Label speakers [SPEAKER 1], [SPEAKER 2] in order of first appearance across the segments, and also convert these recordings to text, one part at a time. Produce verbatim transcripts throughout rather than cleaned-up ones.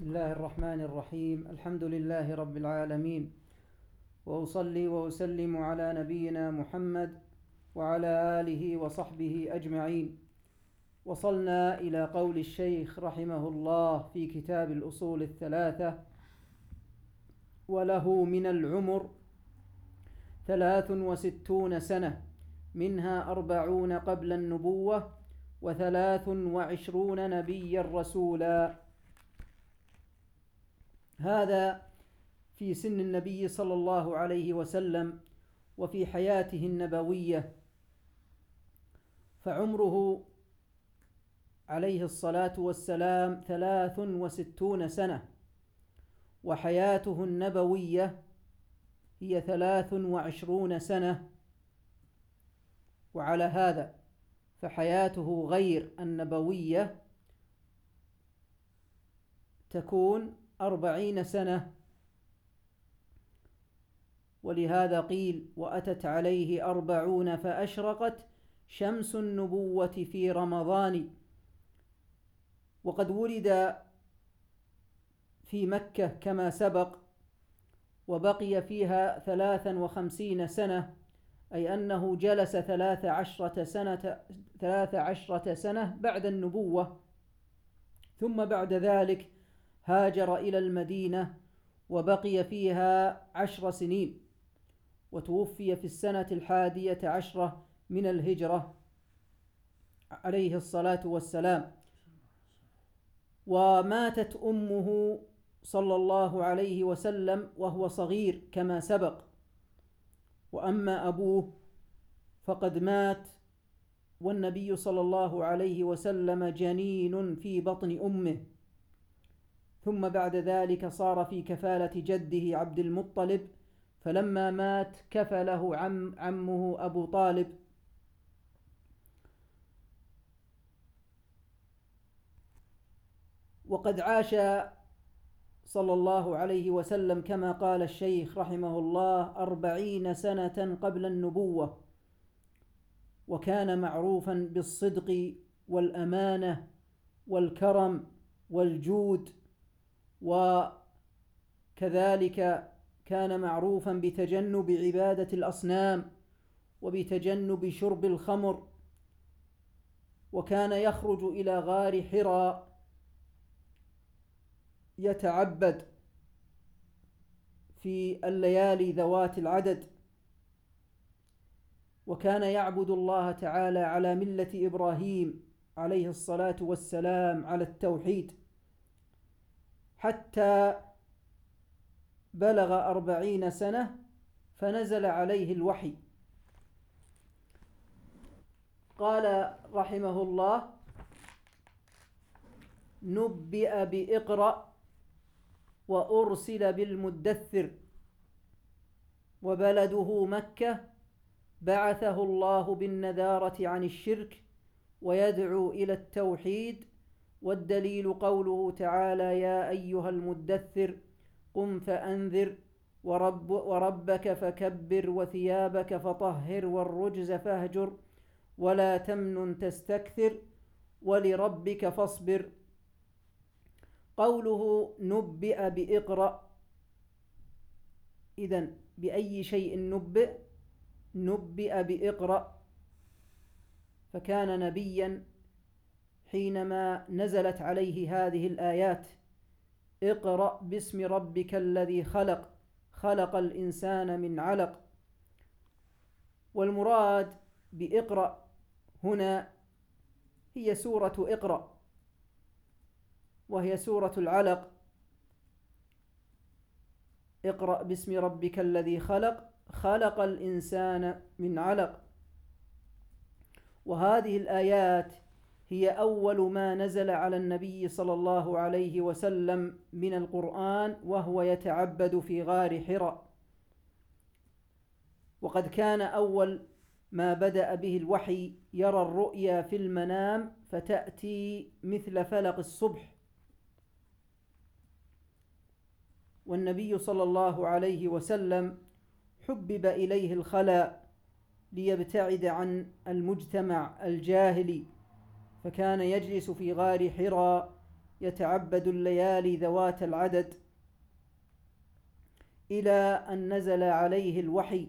[SPEAKER 1] بسم الله الرحمن الرحيم. الحمد لله رب العالمين، وأصلي وأسلم على نبينا محمد وعلى آله وصحبه أجمعين. وصلنا إلى قول الشيخ رحمه الله في كتاب الأصول الثلاثة: وله من العمر ثلاث وستون سنة، منها أربعون قبل النبوة وثلاث وعشرون نبيا رسولا. هذا في سن النبي صلى الله عليه وسلم وفي حياته النبوية، فعمره عليه الصلاة والسلام ثلاث وستون سنة، وحياته النبوية هي ثلاث وعشرون سنة. وعلى هذا فحياته غير النبوية تكون أربعين سنة، ولهذا قيل: وأتت عليه أربعون فأشرقت شمس النبوة في رمضان. وقد ولد في مكة كما سبق، وبقي فيها ثلاثا وخمسين سنة، أي أنه جلس ثلاث عشرة سنة, ثلاث عشرة سنة بعد النبوة، ثم بعد ذلك هاجر إلى المدينة وبقي فيها عشر سنين، وتوفي في السنة الحادية عشرة من الهجرة عليه الصلاة والسلام. وماتت أمه صلى الله عليه وسلم وهو صغير كما سبق، وأما أبوه فقد مات والنبي صلى الله عليه وسلم جنين في بطن أمه، ثم بعد ذلك صار في كفالة جده عبد المطلب، فلما مات كفله عم عمه أبو طالب. وقد عاش صلى الله عليه وسلم كما قال الشيخ رحمه الله أربعين سنة قبل النبوة، وكان معروفا بالصدق والأمانة والكرم والجود، وكذلك كان معروفا بتجنب عبادة الأصنام وبتجنب شرب الخمر، وكان يخرج إلى غار حراء يتعبد في الليالي ذوات العدد، وكان يعبد الله تعالى على ملة إبراهيم عليه الصلاة والسلام على التوحيد، حتى بلغ أربعين سنة فنزل عليه الوحي. قال رحمه الله: نبئ بإقرأ وأرسل بالمدثر، وبلده مكة، بعثه الله بالنذارة عن الشرك ويدعو إلى التوحيد. والدليل قوله تعالى: يا أيها المدثر قم فأنذر ورب وربك فكبر وثيابك فطهر والرجز فاهجر ولا تمنن تستكثر ولربك فاصبر. قوله نبئ بإقرأ، إذن بأي شيء نبئ؟ نبئ بإقرأ، فكان نبيا حينما نزلت عليه هذه الآيات: اقرأ باسم ربك الذي خلق خلق الإنسان من علق. والمراد بإقرأ هنا هي سورة اقرأ، وهي سورة العلق: اقرأ باسم ربك الذي خلق خلق الإنسان من علق. وهذه الآيات هي أول ما نزل على النبي صلى الله عليه وسلم من القرآن وهو يتعبد في غار حراء. وقد كان أول ما بدأ به الوحي يرى الرؤيا في المنام فتأتي مثل فلق الصبح، والنبي صلى الله عليه وسلم حبب إليه الخلاء ليبتعد عن المجتمع الجاهلي، فكان يجلس في غار حراء يتعبد الليالي ذوات العدد، إلى أن نزل عليه الوحي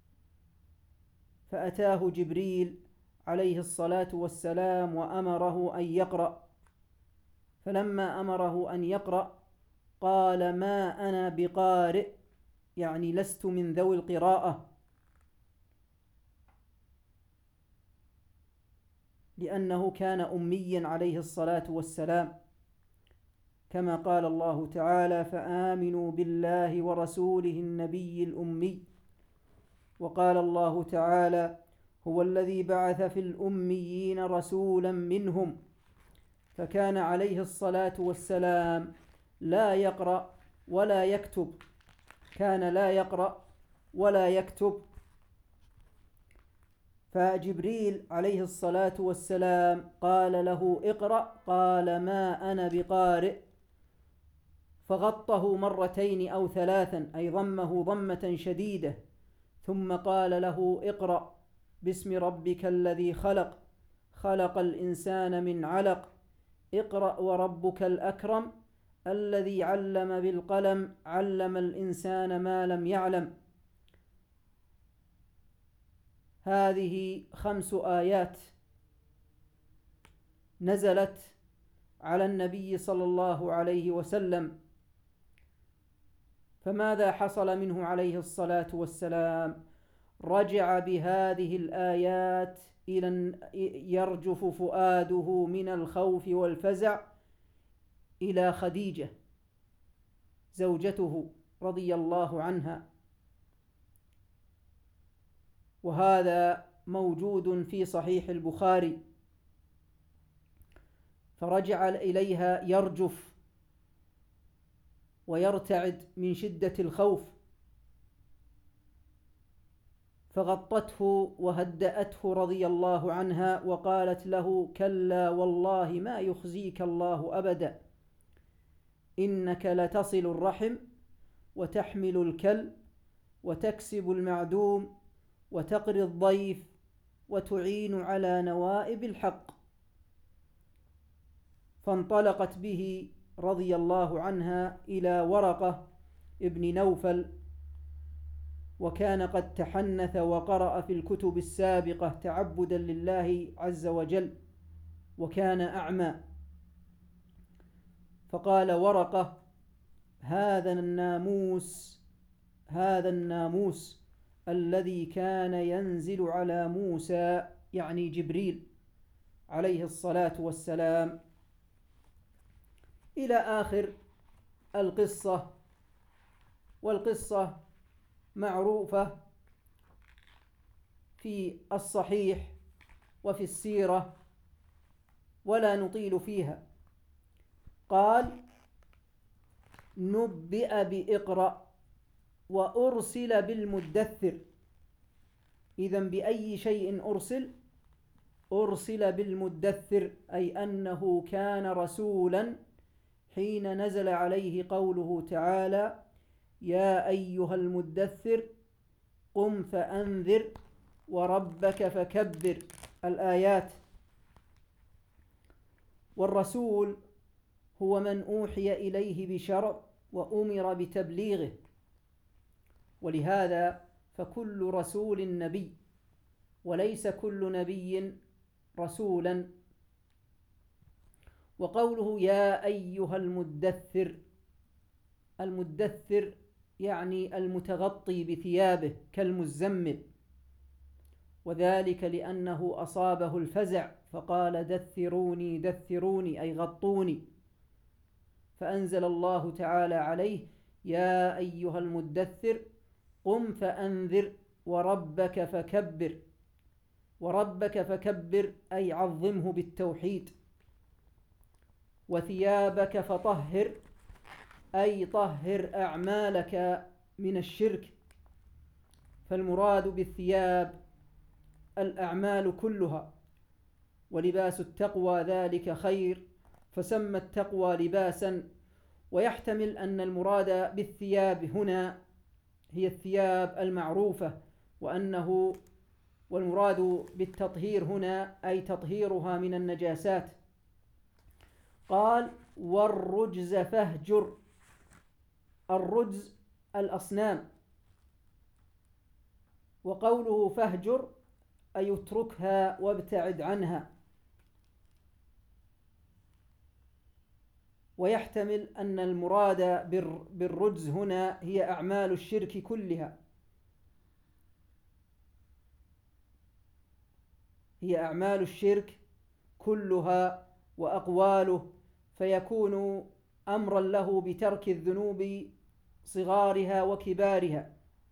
[SPEAKER 1] فأتاه جبريل عليه الصلاة والسلام وأمره أن يقرأ، فلما أمره أن يقرأ قال: ما أنا بقارئ، يعني لست من ذوي القراءة، لأنه كان أميا عليه الصلاة والسلام، كما قال الله تعالى: فآمنوا بالله ورسوله النبي الأمي. وقال الله تعالى: هو الذي بعث في الأميين رسولا منهم، فكان عليه الصلاة والسلام لا يقرأ ولا يكتب، كان لا يقرأ ولا يكتب. فجبريل عليه الصلاة والسلام قال له: اقرأ، قال: ما أنا بقارئ، فغطه مرتين أو ثلاثا، أي ضمه ضمة شديدة، ثم قال له: اقرأ باسم ربك الذي خلق، خلق الإنسان من علق، اقرأ وربك الأكرم الذي علم بالقلم، علم الإنسان ما لم يعلم. هذه خمس آيات نزلت على النبي صلى الله عليه وسلم، فماذا حصل منه عليه الصلاة والسلام؟ رجع بهذه الآيات إلى يرجف فؤاده من الخوف والفزع إلى خديجة زوجته رضي الله عنها، وهذا موجود في صحيح البخاري. فرجع إليها يرجف ويرتعد من شدة الخوف، فغطته وهدأته رضي الله عنها، وقالت له: كلا والله ما يخزيك الله أبدا، إنك لتصل الرحم وتحمل الكل وتكسب المعدوم وتقري الضيف وتعين على نوائب الحق. فانطلقت به رضي الله عنها إلى ورقة ابن نوفل، وكان قد تحنث وقرأ في الكتب السابقة تعبدا لله عز وجل، وكان أعمى. فقال ورقة: هذا الناموس هذا الناموس الذي كان ينزل على موسى، يعني جبريل عليه الصلاة والسلام، إلى آخر القصة. والقصة معروفة في الصحيح وفي السيرة ولا نطيل فيها. قال: نبئ بإقرأ وأرسل بالمدثر. إذن بأي شيء أرسل؟ أرسل بالمدثر، أي أنه كان رسولا حين نزل عليه قوله تعالى: يا أيها المدثر قم فأنذر وربك فكبر، الآيات. والرسول هو من أوحي إليه بشرع وأمر بتبليغه، ولهذا فكل رسول نبي، وليس كل نبي رسولا. وقوله يا أيها المدثر، المدثر يعني المتغطي بثيابه كالمزمل، وذلك لأنه أصابه الفزع فقال: دثروني دثروني، أي غطوني. فأنزل الله تعالى عليه: يا أيها المدثر قم فأنذر وربك فكبر. وربك فكبر أي عظمه بالتوحيد. وثيابك فطهر أي طهر أعمالك من الشرك. فالمراد بالثياب الأعمال كلها، ولباس التقوى ذلك خير، فسمى التقوى لباسا. ويحتمل أن المراد بالثياب هنا هي الثياب المعروفة، وأنه والمراد بالتطهير هنا أي تطهيرها من النجاسات. قال: والرجز فاهجر. الرجز الأصنام. وقوله فاهجر أي اتركها وابتعد عنها. ويحتمل أن المراد بالرجز هنا هي أعمال الشرك كلها، هي أعمال الشرك كلها وأقواله، فيكون أمرا له بترك الذنوب صغارها وكبارها،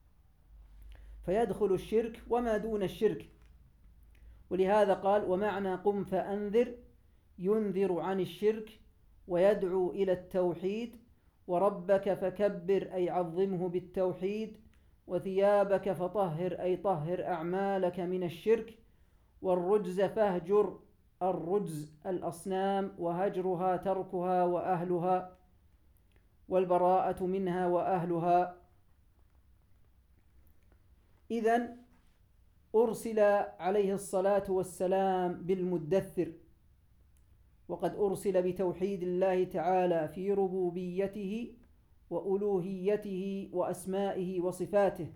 [SPEAKER 1] فيدخل الشرك وما دون الشرك. ولهذا قال: ومعنى قم فأنذر ينذر عن الشرك ويدعو إلى التوحيد، وربك فكبر أي عظمه بالتوحيد، وثيابك فطهر أي طهر أعمالك من الشرك، والرجز فاهجر. الرجز الأصنام، وهجرها تركها وأهلها، والبراءة منها وأهلها. إذن أرسل عليه الصلاة والسلام بالمدثر، وقد أرسل بتوحيد الله تعالى في ربوبيته وألوهيته وأسمائه وصفاته.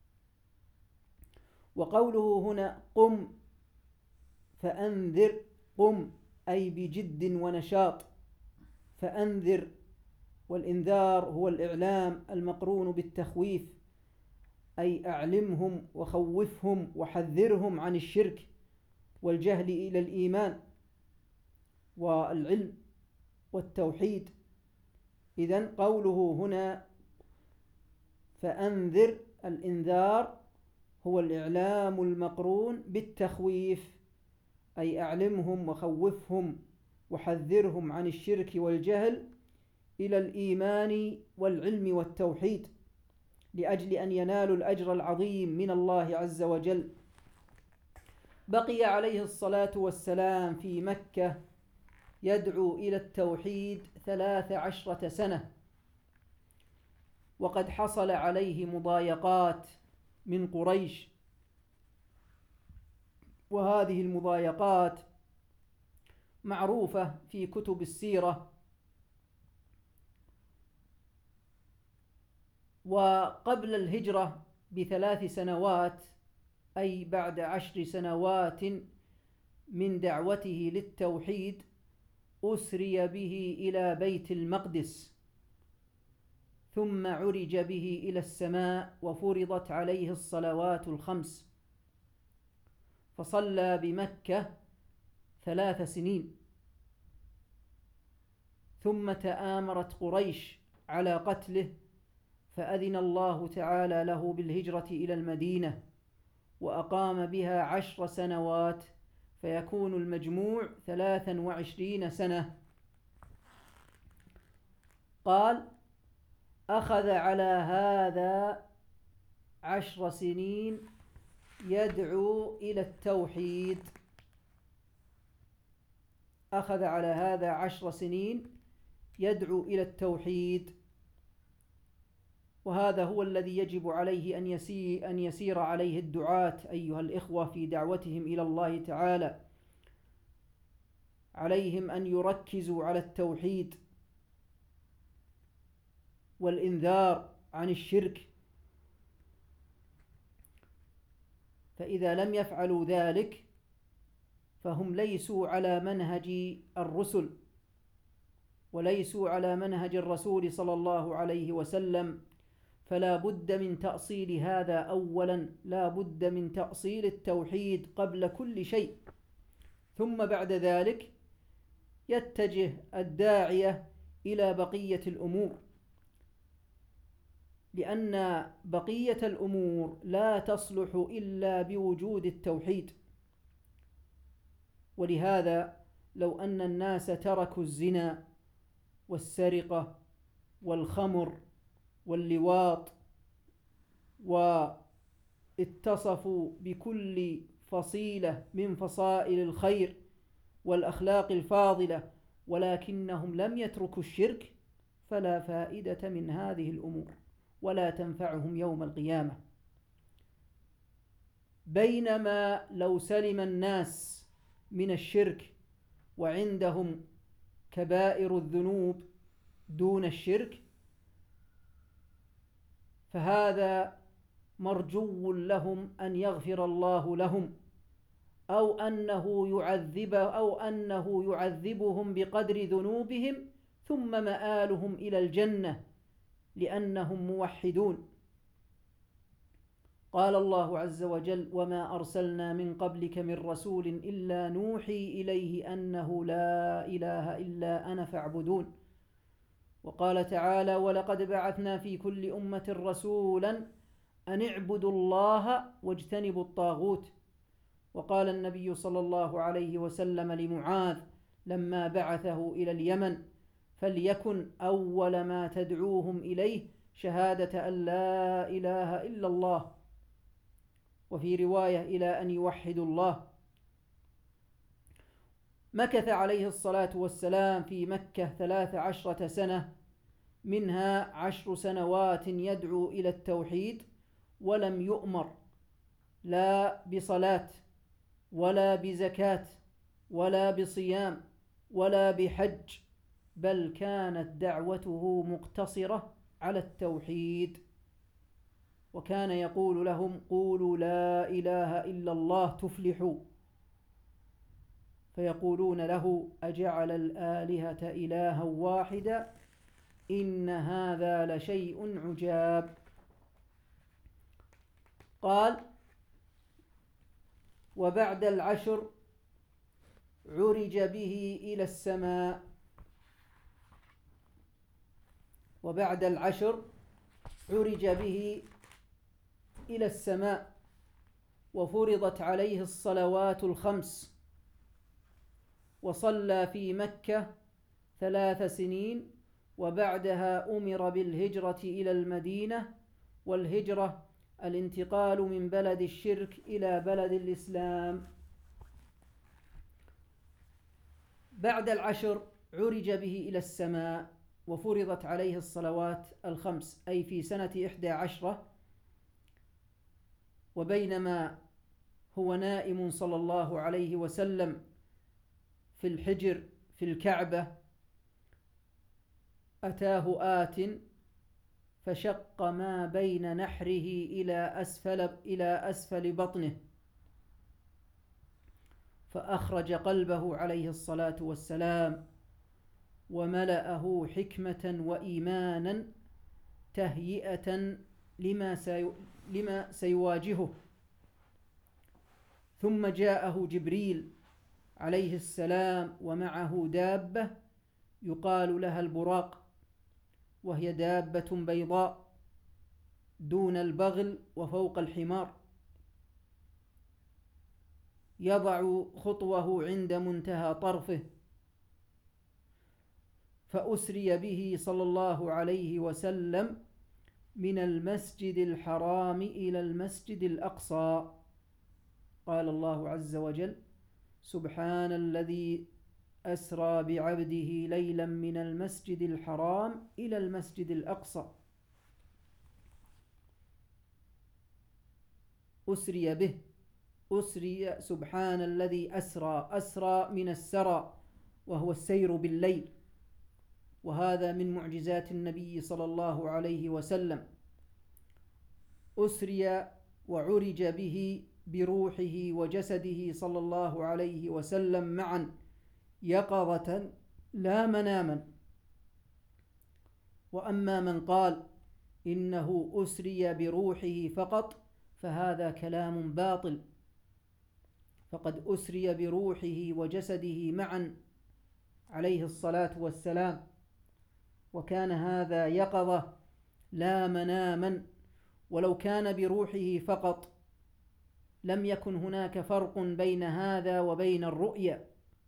[SPEAKER 1] وقوله هنا قم فأنذر، قم أي بجد ونشاط، فأنذر، والإنذار هو الإعلام المقرون بالتخويف، أي أعلمهم وخوفهم وحذرهم عن الشرك والجهل إلى الإيمان والعلم والتوحيد. إذن قوله هنا فأنذر، الإنذار هو الإعلام المقرون بالتخويف، أي أعلمهم وخوفهم وحذرهم عن الشرك والجهل إلى الإيمان والعلم والتوحيد، لأجل أن ينالوا الأجر العظيم من الله عز وجل. بقي عليه الصلاة والسلام في مكة يدعو إلى التوحيد ثلاث عشرة سنة، وقد حصل عليه مضايقات من قريش، وهذه المضايقات معروفة في كتب السيرة. وقبل الهجرة بثلاث سنوات، أي بعد عشر سنوات من دعوته للتوحيد، أسري به إلى بيت المقدس، ثم عرج به إلى السماء، وفرضت عليه الصلوات الخمس، فصلى بمكة ثلاث سنين، ثم تآمرت قريش على قتله، فأذن الله تعالى له بالهجرة إلى المدينة، وأقام بها عشر سنوات، فيكون المجموع ثلاثا وعشرين سنة. قال: أخذ على هذا عشر سنين يدعو إلى التوحيد. أخذ على هذا عشر سنين يدعو إلى التوحيد، وهذا هو الذي يجب عليه أن يسير, أن يسير عليه الدعاة أيها الإخوة في دعوتهم إلى الله تعالى. عليهم أن يركزوا على التوحيد والإنذار عن الشرك، فإذا لم يفعلوا ذلك فهم ليسوا على منهج الرسل، وليسوا على منهج الرسول صلى الله عليه وسلم. فلا بد من تأصيل هذا أولا، لا بد من تأصيل التوحيد قبل كل شيء، ثم بعد ذلك يتجه الداعية إلى بقية الأمور، لأن بقية الأمور لا تصلح إلا بوجود التوحيد. ولهذا لو أن الناس تركوا الزنا والسرقة والخمر واللواط، واتصفوا بكل فصيلة من فصائل الخير والأخلاق الفاضلة، ولكنهم لم يتركوا الشرك، فلا فائدة من هذه الأمور، ولا تنفعهم يوم القيامة. بينما لو سلم الناس من الشرك وعندهم كبائر الذنوب دون الشرك فهذا مرجو لهم أن يغفر الله لهم أو أنه يعذب أو أنه يعذبهم بقدر ذنوبهم ثم مآلهم إلى الجنة لأنهم موحدون. قال الله عز وجل: وما أرسلنا من قبلك من رسول إلا نوحي إليه أنه لا إله إلا أنا فاعبدون. وقال تعالى: ولقد بعثنا في كل أمة رسولا أن اعبدوا الله واجتنبوا الطاغوت. وقال النبي صلى الله عليه وسلم لمعاذ لما بعثه إلى اليمن: فليكن أول ما تدعوهم إليه شهادة أن لا إله إلا الله، وفي رواية إلى أن يوحدوا الله. مكث عليه الصلاة والسلام في مكة ثلاث عشرة سنة، منها عشر سنوات يدعو إلى التوحيد، ولم يؤمر لا بصلاة ولا بزكاة ولا بصيام ولا بحج، بل كانت دعوته مقتصرة على التوحيد. وكان يقول لهم: قولوا لا إله إلا الله تفلحوا. فيقولون له: أجعل الآلهة إلها واحدا إن هذا لشيء عجاب. قال: وبعد العشر عرج به إلى السماء. وبعد العشر عرج به إلى السماء وفرضت عليه الصلوات الخمس، وصلى في مكة ثلاث سنين، وبعدها أمر بالهجرة إلى المدينة. والهجرة الانتقال من بلد الشرك إلى بلد الإسلام. بعد العشر عرج به إلى السماء وفرضت عليه الصلوات الخمس، أي في سنة إحدى عشرة، وبينما هو نائم صلى الله عليه وسلم في الحجر في الكعبة أتاه آت فشق ما بين نحره إلى أسفل, إلى أسفل بطنه، فأخرج قلبه عليه الصلاة والسلام وملأه حكمة وإيمانا تهيئة لما, سي لما سيواجهه. ثم جاءه جبريل عليه السلام ومعه دابة يقال لها البراق، وهي دابة بيضاء دون البغل وفوق الحمار، يضع خطوه عند منتهى طرفه. فأسري به صلى الله عليه وسلم من المسجد الحرام إلى المسجد الأقصى. قال الله عز وجل: سبحان الذي أسرى بعبده ليلا من المسجد الحرام إلى المسجد الأقصى. أسري به، أسري سبحان الذي أسرى، أسرى من السرى وهو السير بالليل، وهذا من معجزات النبي صلى الله عليه وسلم. أسري وعرج به بروحه وجسده صلى الله عليه وسلم معا يقظة لا مناما. وأما من قال إنه أسري بروحه فقط فهذا كلام باطل، فقد أسري بروحه وجسده معا عليه الصلاة والسلام، وكان هذا يقظة لا مناما. ولو كان بروحه فقط لم يكن هناك فرق بين هذا وبين الرؤيا.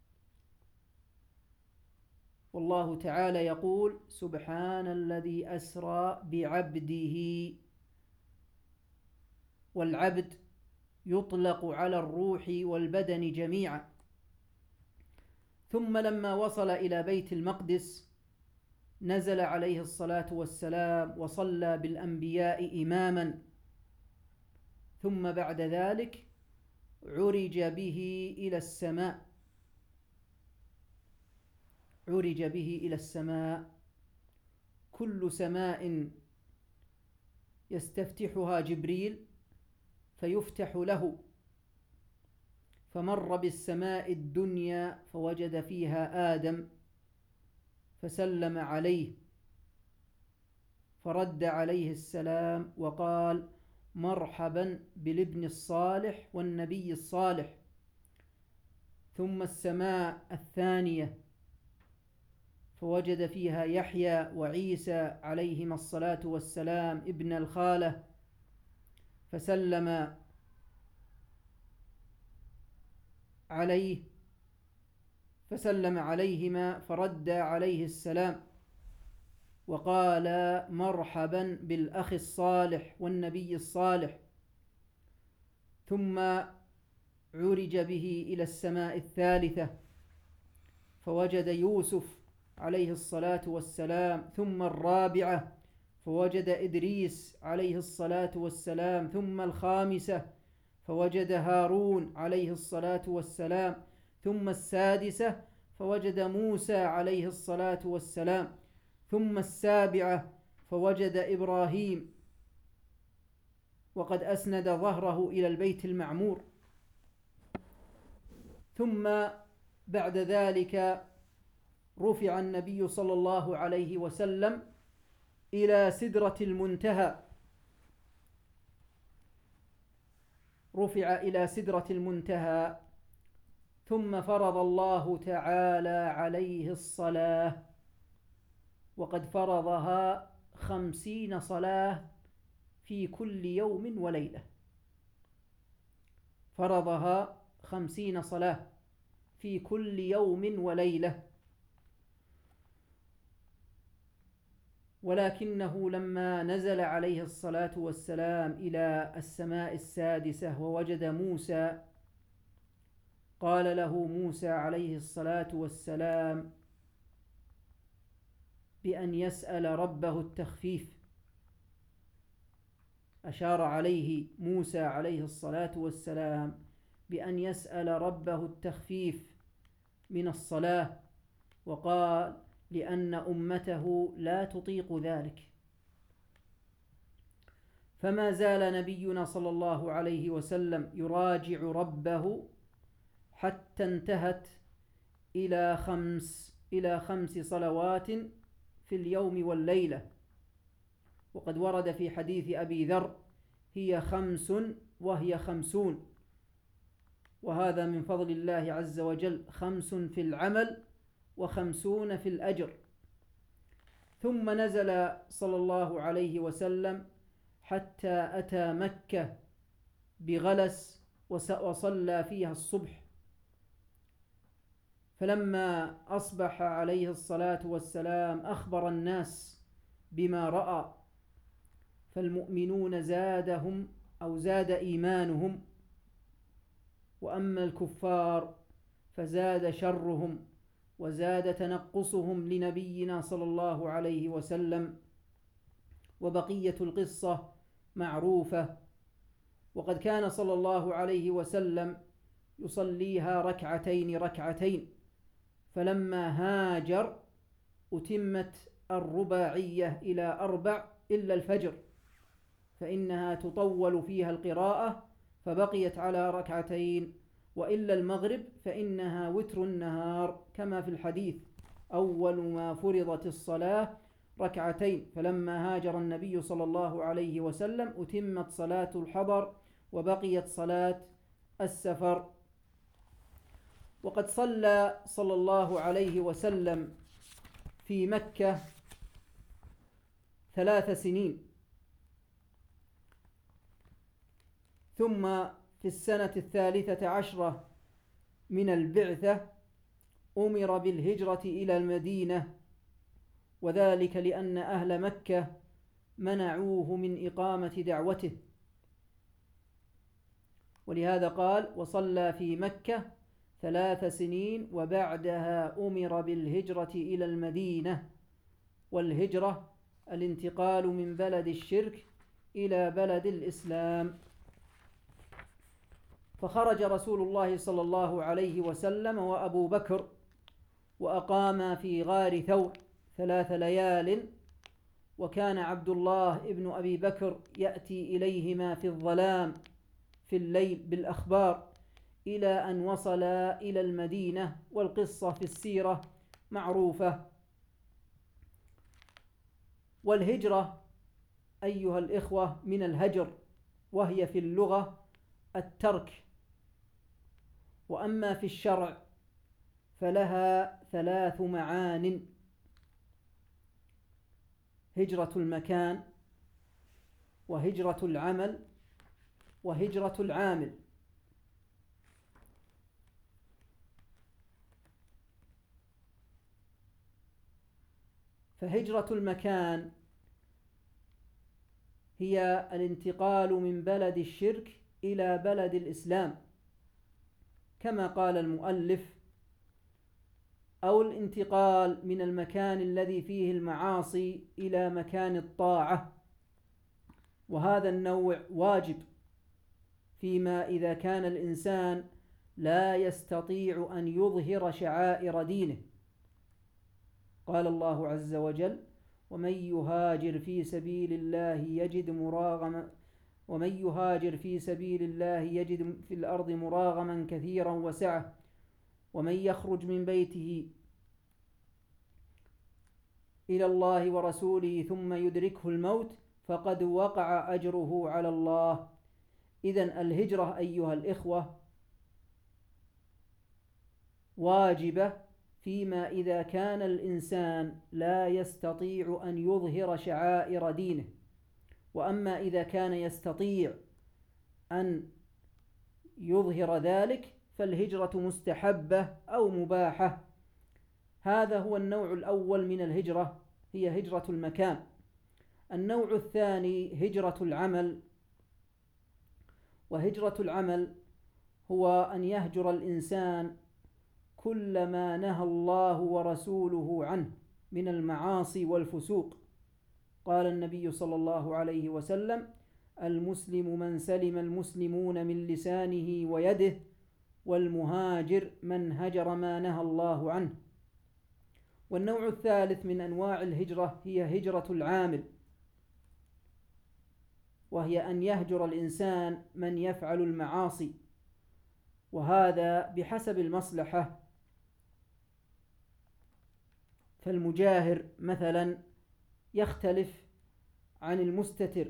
[SPEAKER 1] والله تعالى يقول: سبحان الذي أسرى بعبده، والعبد يطلق على الروح والبدن جميعا. ثم لما وصل إلى بيت المقدس نزل عليه الصلاة والسلام وصلى بالأنبياء إماما، ثم بعد ذلك عرج به إلى السماء. عرج به إلى السماء. كل سماء يستفتحها جبريل فيفتح له، فمر بالسماء الدنيا فوجد فيها آدم فسلم عليه، فرد عليه السلام وقال: مرحبا بالابن الصالح والنبي الصالح. ثم السماء الثانية فوجد فيها يحيى وعيسى عليهما الصلاة والسلام ابن الخالة، فسلم عليه فسلم عليهما فرد عليه السلام وقال: مرحبا بالأخ الصالح والنبي الصالح. ثم عرج به إلى السماء الثالثة فوجد يوسف عليه الصلاة والسلام، ثم الرابعة فوجد إدريس عليه الصلاة والسلام، ثم الخامسة فوجد هارون عليه الصلاة والسلام، ثم السادسة فوجد موسى عليه الصلاة والسلام، ثم السابعة فوجد إبراهيم وقد أسند ظهره إلى البيت المعمور. ثم بعد ذلك رفع النبي صلى الله عليه وسلم إلى سدرة المنتهى رفع إلى سدرة المنتهى ثم فرض الله تعالى عليه الصلاة، وقد فرضها خمسين صلاة في كل يوم وليلة. فرضها خمسين صلاة في كل يوم وليلة. ولكنه لما نزل عليه الصلاة والسلام إلى السماء السادسة ووجد موسى، قال له موسى عليه الصلاة والسلام بأن يسأل ربه التخفيف. أشار عليه موسى عليه الصلاة والسلام بأن يسأل ربه التخفيف من الصلاة، وقال: لأن أمته لا تطيق ذلك. فما زال نبينا صلى الله عليه وسلم يراجع ربه حتى انتهت إلى خمس إلى خمس صلوات في اليوم والليلة. وقد ورد في حديث أبي ذر: هي خمس وهي خمسون. وهذا من فضل الله عز وجل، خمس في العمل وخمسون في الأجر. ثم نزل صلى الله عليه وسلم حتى أتى مكة بغلس وصلى فيها الصبح. فلما أصبح عليه الصلاة والسلام أخبر الناس بما رأى، فالمؤمنون زادهم أو زاد إيمانهم، وأما الكفار فزاد شرهم وزاد تنقصهم لنبينا صلى الله عليه وسلم. وبقية القصة معروفة. وقد كان صلى الله عليه وسلم يصليها ركعتين ركعتين، فلما هاجر أتمت الرباعية إلى أربع إلا الفجر، فإنها تطول فيها القراءة فبقيت على ركعتين، وإلا المغرب فإنها وتر النهار كما في الحديث: أول ما فرضت الصلاة ركعتين، فلما هاجر النبي صلى الله عليه وسلم أتمت صلاة الحضر وبقيت صلاة السفر. وقد صلى صلى الله عليه وسلم في مكة ثلاث سنين، ثم في السنة الثالثة عشرة من البعثة أمر بالهجرة إلى المدينة، وذلك لأن أهل مكة منعوه من إقامة دعوته، ولهذا قال: وصلى في مكة ثلاث سنين وبعدها أمر بالهجرة إلى المدينة. والهجرة الانتقال من بلد الشرك إلى بلد الإسلام. فخرج رسول الله صلى الله عليه وسلم وأبو بكر وأقاما في غار ثور ثلاث ليال، وكان عبد الله ابن أبي بكر يأتي إليهما في الظلام في الليل بالأخبار إلى أن وصل إلى المدينة، والقصة في السيرة معروفة. والهجرة أيها الإخوة من الهجر، وهي في اللغة الترك، وأما في الشرع فلها ثلاث معان: هجرة المكان، وهجرة العمل، وهجرة العامل. فهجرة المكان هي الانتقال من بلد الشرك إلى بلد الإسلام كما قال المؤلف، أو الانتقال من المكان الذي فيه المعاصي إلى مكان الطاعة، وهذا النوع واجب فيما إذا كان الإنسان لا يستطيع أن يظهر شعائر دينه. قال الله عز وجل: ومن يهاجر في سبيل الله يجد مراغما ومن يهاجر في سبيل الله يجد في الأرض مراغما كثيرا وسعة، ومن يخرج من بيته إلى الله ورسوله ثم يدركه الموت فقد وقع أجره على الله. إذن الهجرة أيها الإخوة واجبة فيما إذا كان الإنسان لا يستطيع أن يظهر شعائر دينه، وأما إذا كان يستطيع أن يظهر ذلك فالهجرة مستحبة أو مباحة. هذا هو النوع الأول من الهجرة، هي هجرة المكان. النوع الثاني هجرة العمل، وهجرة العمل هو أن يهجر الإنسان كل ما نهى الله ورسوله عنه من المعاصي والفسوق. قال النبي صلى الله عليه وسلم: المسلم من سلم المسلمون من لسانه ويده، والمهاجر من هجر ما نهى الله عنه. والنوع الثالث من أنواع الهجرة هي هجرة العامل، وهي أن يهجر الإنسان من يفعل المعاصي، وهذا بحسب المصلحة. فالمجاهر مثلا يختلف عن المستتر،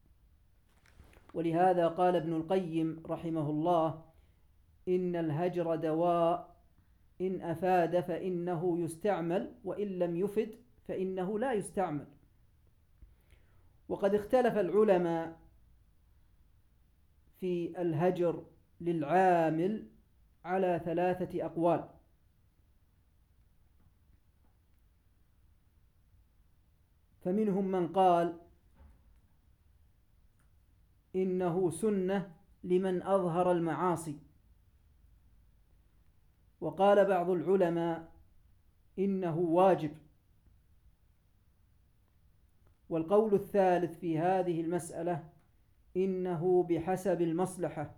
[SPEAKER 1] ولهذا قال ابن القيم رحمه الله: إن الهجر دواء، إن أفاد فإنه يستعمل، وإن لم يفد فإنه لا يستعمل. وقد اختلف العلماء في الهجر للعامل على ثلاثة أقوال. فمنهم من قال إنه سنة لمن أظهر المعاصي، وقال بعض العلماء إنه واجب. والقول الثالث في هذه المسألة إنه بحسب المصلحة،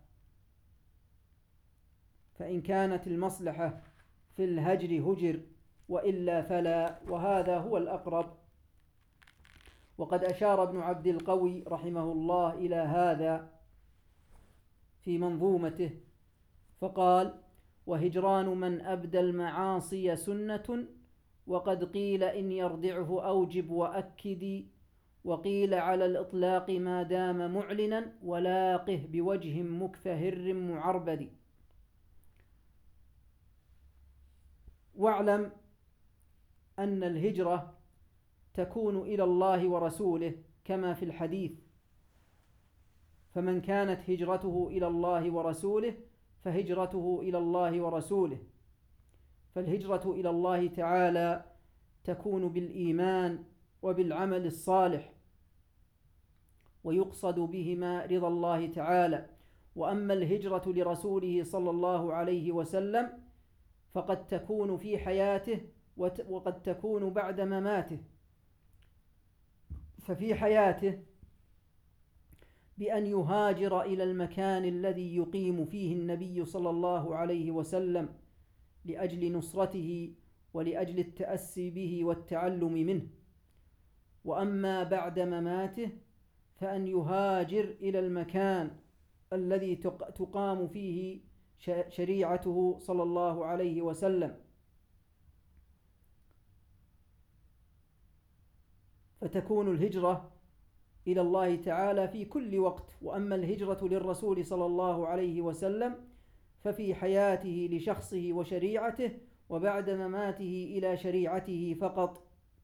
[SPEAKER 1] فإن كانت المصلحة في الهجر هجر، وإلا فلا، وهذا هو الأقرب. وقد أشار ابن عبد القوي رحمه الله إلى هذا في منظومته فقال: وهجران من أبدى المعاصي سنة، وقد قيل إن يردعه أوجب وأكد، وقيل على الإطلاق ما دام معلنا، ولاقه بوجه مكفهر معربد. واعلم أن الهجرة تكون إلى الله ورسوله كما في الحديث: فمن كانت هجرته إلى الله ورسوله فهجرته إلى الله ورسوله. فالهجرة إلى الله تعالى تكون بالإيمان وبالعمل الصالح، ويقصد بهما رضا الله تعالى. وأما الهجرة لرسوله صلى الله عليه وسلم فقد تكون في حياته وقد تكون بعد مماته. ففي حياته بأن يهاجر إلى المكان الذي يقيم فيه النبي صلى الله عليه وسلم لأجل نصرته ولأجل التأسي به والتعلم منه. وأما بعد مماته فأن يهاجر إلى المكان الذي تقام فيه شريعته صلى الله عليه وسلم، فتكون الهجرة إلى الله تعالى في كل وقت. وأما الهجرة للرسول صلى الله عليه وسلم ففي حياته لشخصه وشريعته، وبعد مماته إلى شريعته فقط.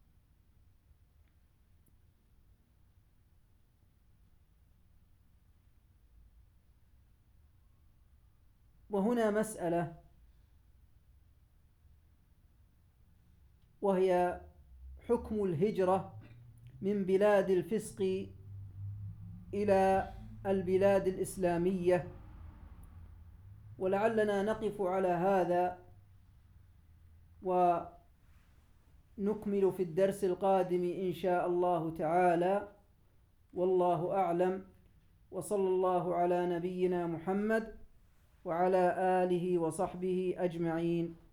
[SPEAKER 1] وهنا مسألة، وهي حكم الهجرة من بلاد الفسق إلى البلاد الإسلامية، ولعلنا نقف على هذا ونكمل في الدرس القادم إن شاء الله تعالى، والله أعلم. وصلى الله على نبينا محمد وعلى آله وصحبه أجمعين.